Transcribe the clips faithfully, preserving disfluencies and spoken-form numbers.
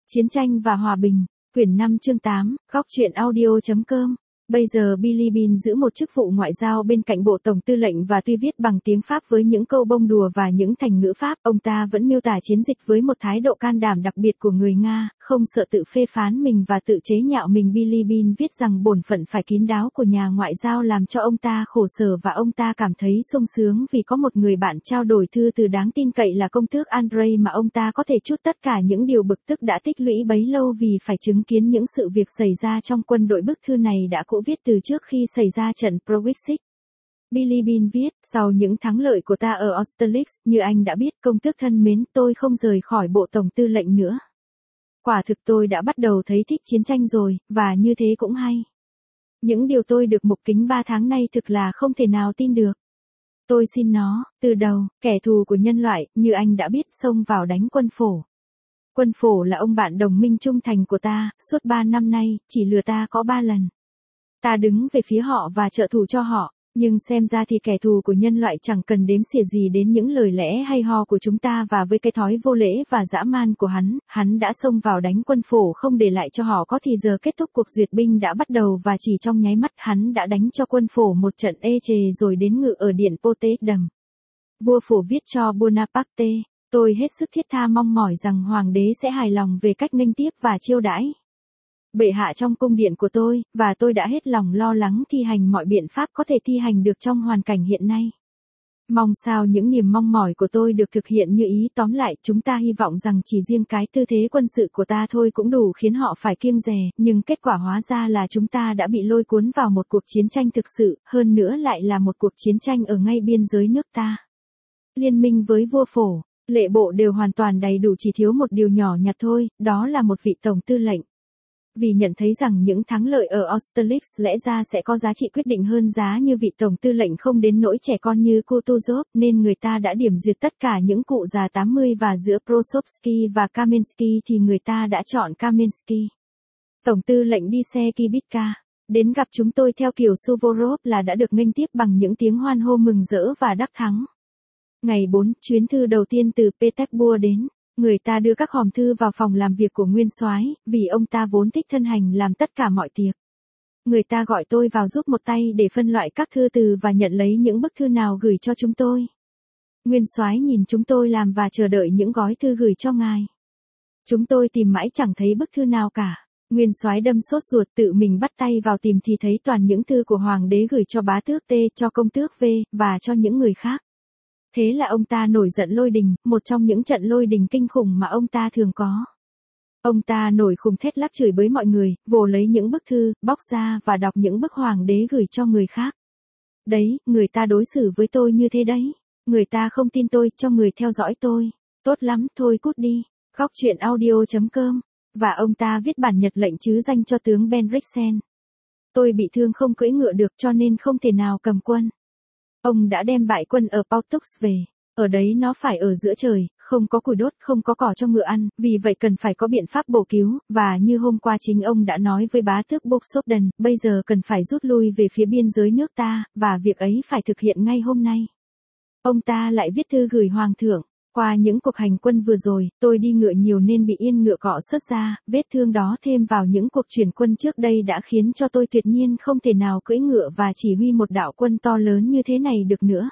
Chiến tranh và hòa bình, quyển năm chương tám, góc truyện audio chấm com. Bây giờ Billy Bean giữ một chức vụ ngoại giao bên cạnh Bộ Tổng Tư lệnh và tuy viết bằng tiếng Pháp với những câu bông đùa và những thành ngữ Pháp, ông ta vẫn miêu tả chiến dịch với một thái độ can đảm đặc biệt của người Nga, không sợ tự phê phán mình và tự chế nhạo mình. Billy Bean viết rằng bổn phận phải kín đáo của nhà ngoại giao làm cho ông ta khổ sở và ông ta cảm thấy sung sướng vì có một người bạn trao đổi thư từ đáng tin cậy là công tước Andrei mà ông ta có thể trút tất cả những điều bực tức đã tích lũy bấy lâu vì phải chứng kiến những sự việc xảy ra trong quân đội. Bức thư này đã cũ viết từ trước khi xảy ra trận Provixic. Billy Bean viết, sau những thắng lợi của ta ở Austerlitz, như anh đã biết, công tước thân mến, tôi không rời khỏi Bộ Tổng Tư lệnh nữa. Quả thực tôi đã bắt đầu thấy thích chiến tranh rồi, và như thế cũng hay. Những điều tôi được mục kính ba tháng nay thực là không thể nào tin được. Tôi xin nó, từ đầu, kẻ thù của nhân loại, như anh đã biết, xông vào đánh quân Phổ. Quân Phổ là ông bạn đồng minh trung thành của ta, suốt ba năm nay, chỉ lừa ta có ba lần. Ta đứng về phía họ và trợ thủ cho họ, nhưng xem ra thì kẻ thù của nhân loại chẳng cần đếm xỉa gì đến những lời lẽ hay ho của chúng ta và với cái thói vô lễ và dã man của hắn, hắn đã xông vào đánh quân Phổ không để lại cho họ có thì giờ kết thúc. Cuộc duyệt binh đã bắt đầu và chỉ trong nháy mắt hắn đã đánh cho quân Phổ một trận ê chề rồi đến ngự ở điện Potsdam. Vua Phổ viết cho Bonaparte, tôi hết sức thiết tha mong mỏi rằng hoàng đế sẽ hài lòng về cách nghênh tiếp và chiêu đãi bệ hạ trong cung điện của tôi, và tôi đã hết lòng lo lắng thi hành mọi biện pháp có thể thi hành được trong hoàn cảnh hiện nay. Mong sao những niềm mong mỏi của tôi được thực hiện như ý. Tóm lại, chúng ta hy vọng rằng chỉ riêng cái tư thế quân sự của ta thôi cũng đủ khiến họ phải kiêng dè, nhưng kết quả hóa ra là chúng ta đã bị lôi cuốn vào một cuộc chiến tranh thực sự, hơn nữa lại là một cuộc chiến tranh ở ngay biên giới nước ta. Liên minh với vua Phổ, lệ bộ đều hoàn toàn đầy đủ, chỉ thiếu một điều nhỏ nhặt thôi, đó là một vị tổng tư lệnh. Vì nhận thấy rằng những thắng lợi ở Austerlitz lẽ ra sẽ có giá trị quyết định hơn giá như vị tổng tư lệnh không đến nỗi trẻ con như Kutuzov, nên người ta đã điểm duyệt tất cả những cụ già tám mươi và giữa Prosovsky và Kamensky thì người ta đã chọn Kamensky. Tổng tư lệnh đi xe Kibitka, đến gặp chúng tôi theo kiểu Suvorov là đã được nghênh tiếp bằng những tiếng hoan hô mừng rỡ và đắc thắng. Ngày bốn, chuyến thư đầu tiên từ Petersburg đến. Người ta đưa các hòm thư vào phòng làm việc của nguyên soái, vì ông ta vốn thích thân hành làm tất cả mọi tiệc. Người ta gọi tôi vào giúp một tay để phân loại các thư từ và nhận lấy những bức thư nào gửi cho chúng tôi. Nguyên soái nhìn chúng tôi làm và chờ đợi những gói thư gửi cho ngài. Chúng tôi tìm mãi chẳng thấy bức thư nào cả. Nguyên soái đâm sốt ruột, tự mình bắt tay vào tìm thì thấy toàn những thư của hoàng đế gửi cho bá tước T, cho công tước V, và cho những người khác. Thế là ông ta nổi giận lôi đình, một trong những trận lôi đình kinh khủng mà ông ta thường có. Ông ta nổi khùng thét lắp chửi bới mọi người, vồ lấy những bức thư, bóc ra và đọc những bức hoàng đế gửi cho người khác. Đấy, người ta đối xử với tôi như thế đấy. Người ta không tin tôi, cho người theo dõi tôi. Tốt lắm, thôi cút đi. Góc truyện audio chấm com. Và ông ta viết bản nhật lệnh chứ danh cho tướng Benriksen. Tôi bị thương không cưỡi ngựa được cho nên không thể nào cầm quân. Ông đã đem bại quân ở Pontux về. Ở đấy nó phải ở giữa trời, không có củi đốt, không có cỏ cho ngựa ăn, vì vậy cần phải có biện pháp bổ cứu, và như hôm qua chính ông đã nói với bá tước Boxovden, bây giờ cần phải rút lui về phía biên giới nước ta, và việc ấy phải thực hiện ngay hôm nay. Ông ta lại viết thư gửi hoàng thượng. Qua những cuộc hành quân vừa rồi, tôi đi ngựa nhiều nên bị yên ngựa cọ sứt ra, vết thương đó thêm vào những cuộc chuyển quân trước đây đã khiến cho tôi tuyệt nhiên không thể nào cưỡi ngựa và chỉ huy một đạo quân to lớn như thế này được nữa.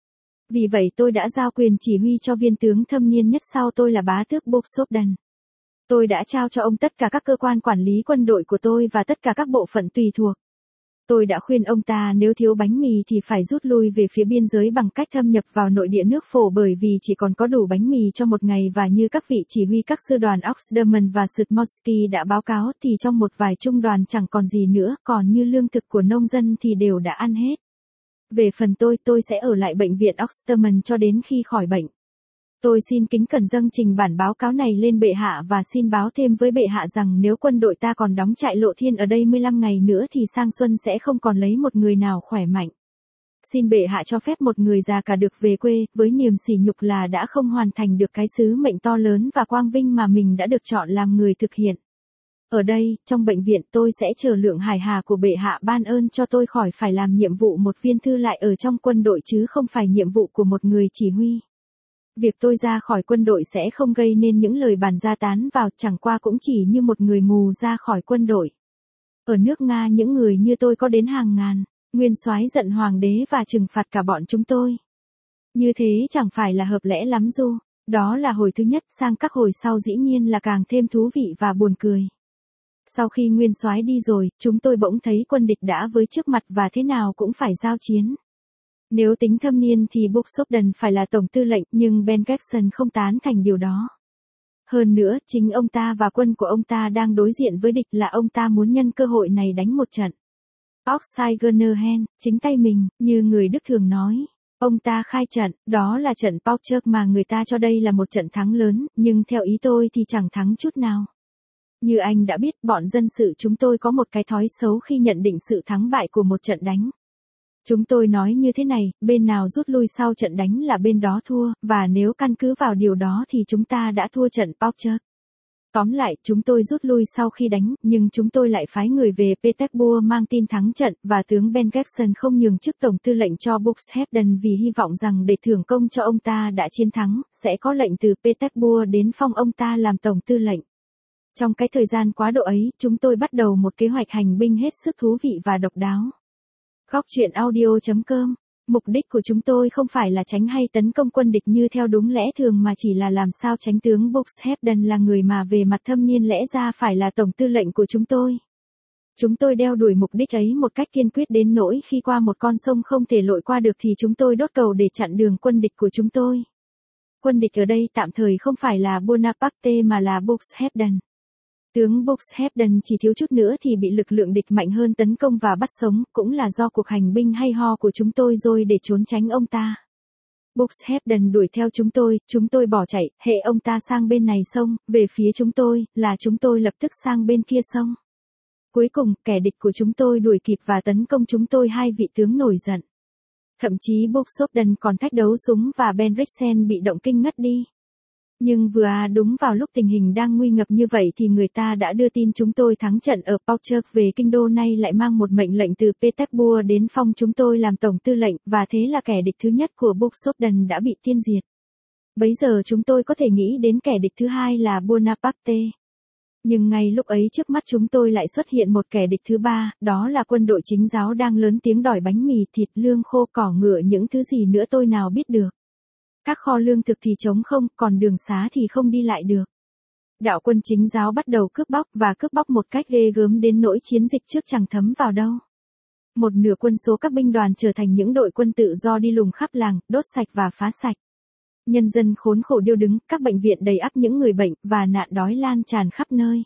Vì vậy tôi đã giao quyền chỉ huy cho viên tướng thâm niên nhất sau tôi là bá tước Boxovden. Tôi đã trao cho ông tất cả các cơ quan quản lý quân đội của tôi và tất cả các bộ phận tùy thuộc. Tôi đã khuyên ông ta nếu thiếu bánh mì thì phải rút lui về phía biên giới bằng cách thâm nhập vào nội địa nước Phổ bởi vì chỉ còn có đủ bánh mì cho một ngày và như các vị chỉ huy các sư đoàn Oxderman và Smotsky đã báo cáo thì trong một vài trung đoàn chẳng còn gì nữa, còn như lương thực của nông dân thì đều đã ăn hết. Về phần tôi, tôi sẽ ở lại bệnh viện Oxderman cho đến khi khỏi bệnh. Tôi xin kính cẩn dâng trình bản báo cáo này lên bệ hạ và xin báo thêm với bệ hạ rằng nếu quân đội ta còn đóng trại Lộ Thiên ở đây mười lăm ngày nữa thì sang xuân sẽ không còn lấy một người nào khỏe mạnh. Xin bệ hạ cho phép một người già cả được về quê, với niềm sỉ nhục là đã không hoàn thành được cái sứ mệnh to lớn và quang vinh mà mình đã được chọn làm người thực hiện. Ở đây, trong bệnh viện tôi sẽ chờ lượng hải hà của bệ hạ ban ơn cho tôi khỏi phải làm nhiệm vụ một viên thư lại ở trong quân đội chứ không phải nhiệm vụ của một người chỉ huy. Việc tôi ra khỏi quân đội sẽ không gây nên những lời bàn ra tán vào, chẳng qua cũng chỉ như một người mù ra khỏi quân đội. Ở nước Nga những người như tôi có đến hàng ngàn. Nguyên soái giận hoàng đế và trừng phạt cả bọn chúng tôi. Như thế chẳng phải là hợp lẽ lắm du. Đó là hồi thứ nhất, sang các hồi sau dĩ nhiên là càng thêm thú vị và buồn cười. Sau khi nguyên soái đi rồi, chúng tôi bỗng thấy quân địch đã với trước mặt và thế nào cũng phải giao chiến. Nếu tính thâm niên thì Buxhovden phải là tổng tư lệnh, nhưng Ben Gibson không tán thành điều đó. Hơn nữa, chính ông ta và quân của ông ta đang đối diện với địch, là ông ta muốn nhân cơ hội này đánh một trận. Oxygenerhen, chính tay mình, như người Đức thường nói. Ông ta khai trận, đó là trận Pauchurk mà người ta cho đây là một trận thắng lớn, nhưng theo ý tôi thì chẳng thắng chút nào. Như anh đã biết, bọn dân sự chúng tôi có một cái thói xấu khi nhận định sự thắng bại của một trận đánh. Chúng tôi nói như thế này, bên nào rút lui sau trận đánh là bên đó thua, và nếu căn cứ vào điều đó thì chúng ta đã thua trận Pauchurk. Tóm lại, chúng tôi rút lui sau khi đánh, nhưng chúng tôi lại phái người về Petersburg mang tin thắng trận, và tướng Ben Gibson không nhường chức tổng tư lệnh cho Buxhovden vì hy vọng rằng để thưởng công cho ông ta đã chiến thắng, sẽ có lệnh từ Petersburg đến phong ông ta làm tổng tư lệnh. Trong cái thời gian quá độ ấy, chúng tôi bắt đầu một kế hoạch hành binh hết sức thú vị và độc đáo. Góc truyện audio chấm com. Mục đích của chúng tôi không phải là tránh hay tấn công quân địch như theo đúng lẽ thường mà chỉ là làm sao tránh tướng Buxhovden là người mà về mặt thâm niên lẽ ra phải là tổng tư lệnh của chúng tôi. Chúng tôi đeo đuổi mục đích ấy một cách kiên quyết đến nỗi khi qua một con sông không thể lội qua được thì chúng tôi đốt cầu để chặn đường quân địch của chúng tôi. Quân địch ở đây tạm thời không phải là Bonaparte mà là Buxhovden. Tướng Buxhovden chỉ thiếu chút nữa thì bị lực lượng địch mạnh hơn tấn công và bắt sống, cũng là do cuộc hành binh hay ho của chúng tôi rồi để trốn tránh ông ta. Buxhovden đuổi theo chúng tôi, chúng tôi bỏ chạy, hệ ông ta sang bên này sông, về phía chúng tôi, là chúng tôi lập tức sang bên kia sông. Cuối cùng, kẻ địch của chúng tôi đuổi kịp và tấn công chúng tôi, hai vị tướng nổi giận. Thậm chí Buxhovden còn thách đấu súng và Ben Rixen bị động kinh ngất đi. Nhưng vừa à đúng vào lúc tình hình đang nguy ngập như vậy thì người ta đã đưa tin chúng tôi thắng trận ở Pauchurk về kinh đô, nay lại mang một mệnh lệnh từ Petersburg đến phong chúng tôi làm tổng tư lệnh, và thế là kẻ địch thứ nhất của Buxhovden đã bị tiêu diệt. Bấy giờ chúng tôi có thể nghĩ đến kẻ địch thứ hai là Bonaparte. Nhưng ngay lúc ấy trước mắt chúng tôi lại xuất hiện một kẻ địch thứ ba, đó là quân đội chính giáo đang lớn tiếng đòi bánh mì, thịt, lương khô, cỏ ngựa, những thứ gì nữa tôi nào biết được. Các kho lương thực thì trống không, còn đường xá thì không đi lại được. Đạo quân chính giáo bắt đầu cướp bóc, và cướp bóc một cách ghê gớm đến nỗi chiến dịch trước chẳng thấm vào đâu. Một nửa quân số các binh đoàn trở thành những đội quân tự do đi lùng khắp làng, đốt sạch và phá sạch. Nhân dân khốn khổ điêu đứng, các bệnh viện đầy ắp những người bệnh, và nạn đói lan tràn khắp nơi.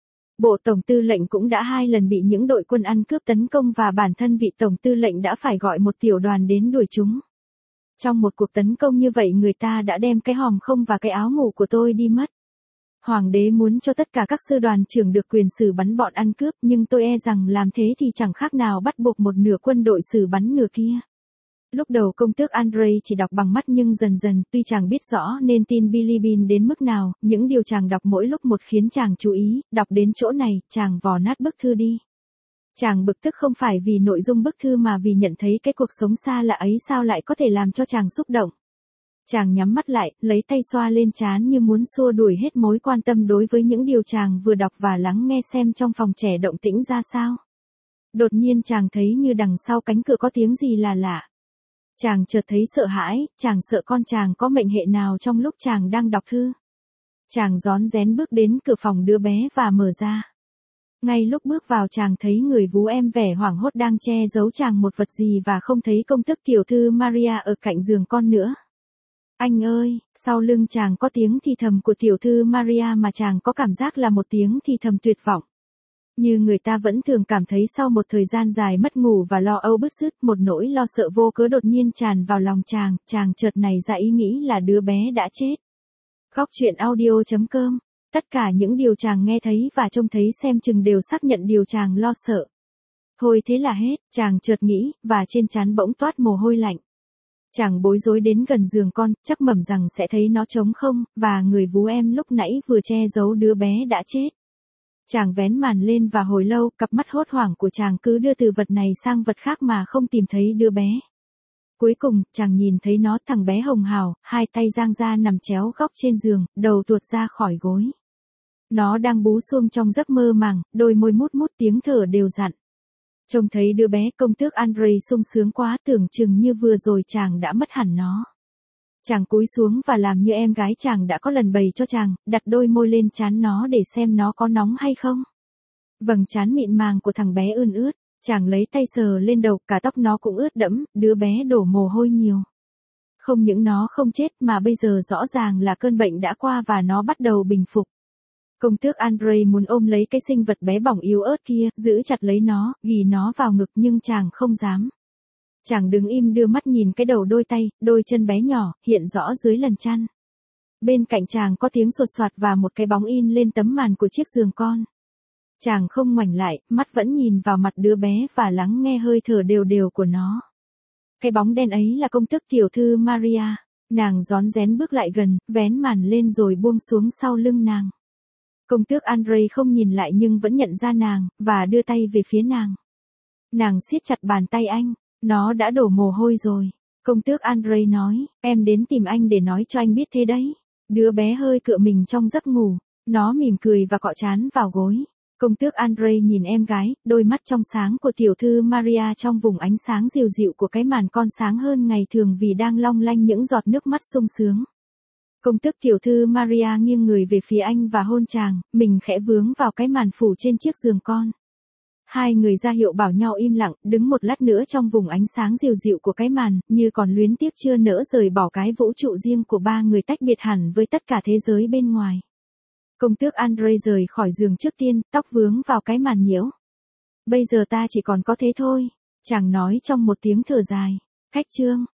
Bộ tổng tư lệnh cũng đã hai lần bị những đội quân ăn cướp tấn công, và bản thân vị tổng tư lệnh đã phải gọi một tiểu đoàn đến đuổi chúng. Trong một cuộc tấn công như vậy, người ta đã đem cái hòm không và cái áo ngủ của tôi đi mất. Hoàng đế muốn cho tất cả các sư đoàn trưởng được quyền xử bắn bọn ăn cướp, nhưng tôi e rằng làm thế thì chẳng khác nào bắt buộc một nửa quân đội xử bắn nửa kia. Lúc đầu công tước Andrei chỉ đọc bằng mắt, nhưng dần dần, tuy chàng biết rõ nên tin Bilibin đến mức nào, những điều chàng đọc mỗi lúc một khiến chàng chú ý, đọc đến chỗ này, chàng vò nát bức thư đi. Chàng bực tức không phải vì nội dung bức thư mà vì nhận thấy cái cuộc sống xa lạ ấy sao lại có thể làm cho chàng xúc động. Chàng nhắm mắt lại, lấy tay xoa lên trán như muốn xua đuổi hết mối quan tâm đối với những điều chàng vừa đọc và lắng nghe xem trong phòng trẻ động tĩnh ra sao. Đột nhiên chàng thấy như đằng sau cánh cửa có tiếng gì là lạ. Chàng chợt thấy sợ hãi, chàng sợ con chàng có mệnh hệ nào trong lúc chàng đang đọc thư. Chàng rón rén bước đến cửa phòng đứa bé và mở ra. Ngay lúc bước vào chàng thấy người vú em vẻ hoảng hốt đang che giấu chàng một vật gì và không thấy công tước tiểu thư Maria ở cạnh giường con nữa. Anh ơi, sau lưng chàng có tiếng thì thầm của tiểu thư Maria mà chàng có cảm giác là một tiếng thì thầm tuyệt vọng. Như người ta vẫn thường cảm thấy sau một thời gian dài mất ngủ và lo âu bứt rứt, một nỗi lo sợ vô cớ đột nhiên tràn vào lòng chàng, chàng chợt nảy ra ý nghĩ là đứa bé đã chết. Góc truyện audio chấm com. Tất cả những điều chàng nghe thấy và trông thấy xem chừng đều xác nhận điều chàng lo sợ. Thôi thế là hết, chàng chợt nghĩ, và trên trán bỗng toát mồ hôi lạnh. Chàng bối rối đến gần giường con, chắc mẩm rằng sẽ thấy nó trống không, và người vú em lúc nãy vừa che giấu đứa bé đã chết. Chàng vén màn lên và hồi lâu, cặp mắt hốt hoảng của chàng cứ đưa từ vật này sang vật khác mà không tìm thấy đứa bé. Cuối cùng, chàng nhìn thấy nó, thằng bé hồng hào, hai tay giang ra nằm chéo góc trên giường, đầu tuột ra khỏi gối. Nó đang bú xuông trong giấc mơ màng, đôi môi mút mút tiếng thở đều dặn. Trông thấy đứa bé, công tước Andrei sung sướng quá, tưởng chừng như vừa rồi chàng đã mất hẳn nó. Chàng cúi xuống và làm như em gái chàng đã có lần bày cho chàng, đặt đôi môi lên trán nó để xem nó có nóng hay không. Vầng trán mịn màng của thằng bé ươn ướt, chàng lấy tay sờ lên đầu, cả tóc nó cũng ướt đẫm, đứa bé đổ mồ hôi nhiều. Không những nó không chết mà bây giờ rõ ràng là cơn bệnh đã qua và nó bắt đầu bình phục. Công tước Andrei muốn ôm lấy cái sinh vật bé bỏng yếu ớt kia, giữ chặt lấy nó, ghì nó vào ngực nhưng chàng không dám. Chàng đứng im đưa mắt nhìn cái đầu, đôi tay, đôi chân bé nhỏ, hiện rõ dưới lần chăn. Bên cạnh chàng có tiếng sột soạt và một cái bóng in lên tấm màn của chiếc giường con. Chàng không ngoảnh lại, mắt vẫn nhìn vào mặt đứa bé và lắng nghe hơi thở đều đều của nó. Cái bóng đen ấy là công tước tiểu thư Maria. Nàng rón rén bước lại gần, vén màn lên rồi buông xuống sau lưng nàng. Công tước Andrei không nhìn lại nhưng vẫn nhận ra nàng, và đưa tay về phía nàng. Nàng siết chặt bàn tay anh, nó đã đổ mồ hôi rồi. Công tước Andrei nói, em đến tìm anh để nói cho anh biết thế đấy. Đứa bé hơi cựa mình trong giấc ngủ, nó mỉm cười và cọ trán vào gối. Công tước Andrei nhìn em gái, đôi mắt trong sáng của tiểu thư Maria trong vùng ánh sáng dịu dịu của cái màn con sáng hơn ngày thường vì đang long lanh những giọt nước mắt sung sướng. Công tước tiểu thư Maria nghiêng người về phía anh và hôn chàng, mình khẽ vướng vào cái màn phủ trên chiếc giường con. Hai người ra hiệu bảo nhau im lặng, đứng một lát nữa trong vùng ánh sáng dịu dịu của cái màn, như còn luyến tiếc chưa nỡ rời bỏ cái vũ trụ riêng của ba người tách biệt hẳn với tất cả thế giới bên ngoài. Công tước Andrei rời khỏi giường trước tiên, tóc vướng vào cái màn nhiễu. Bây giờ ta chỉ còn có thế thôi, chàng nói trong một tiếng thở dài. Khách trương.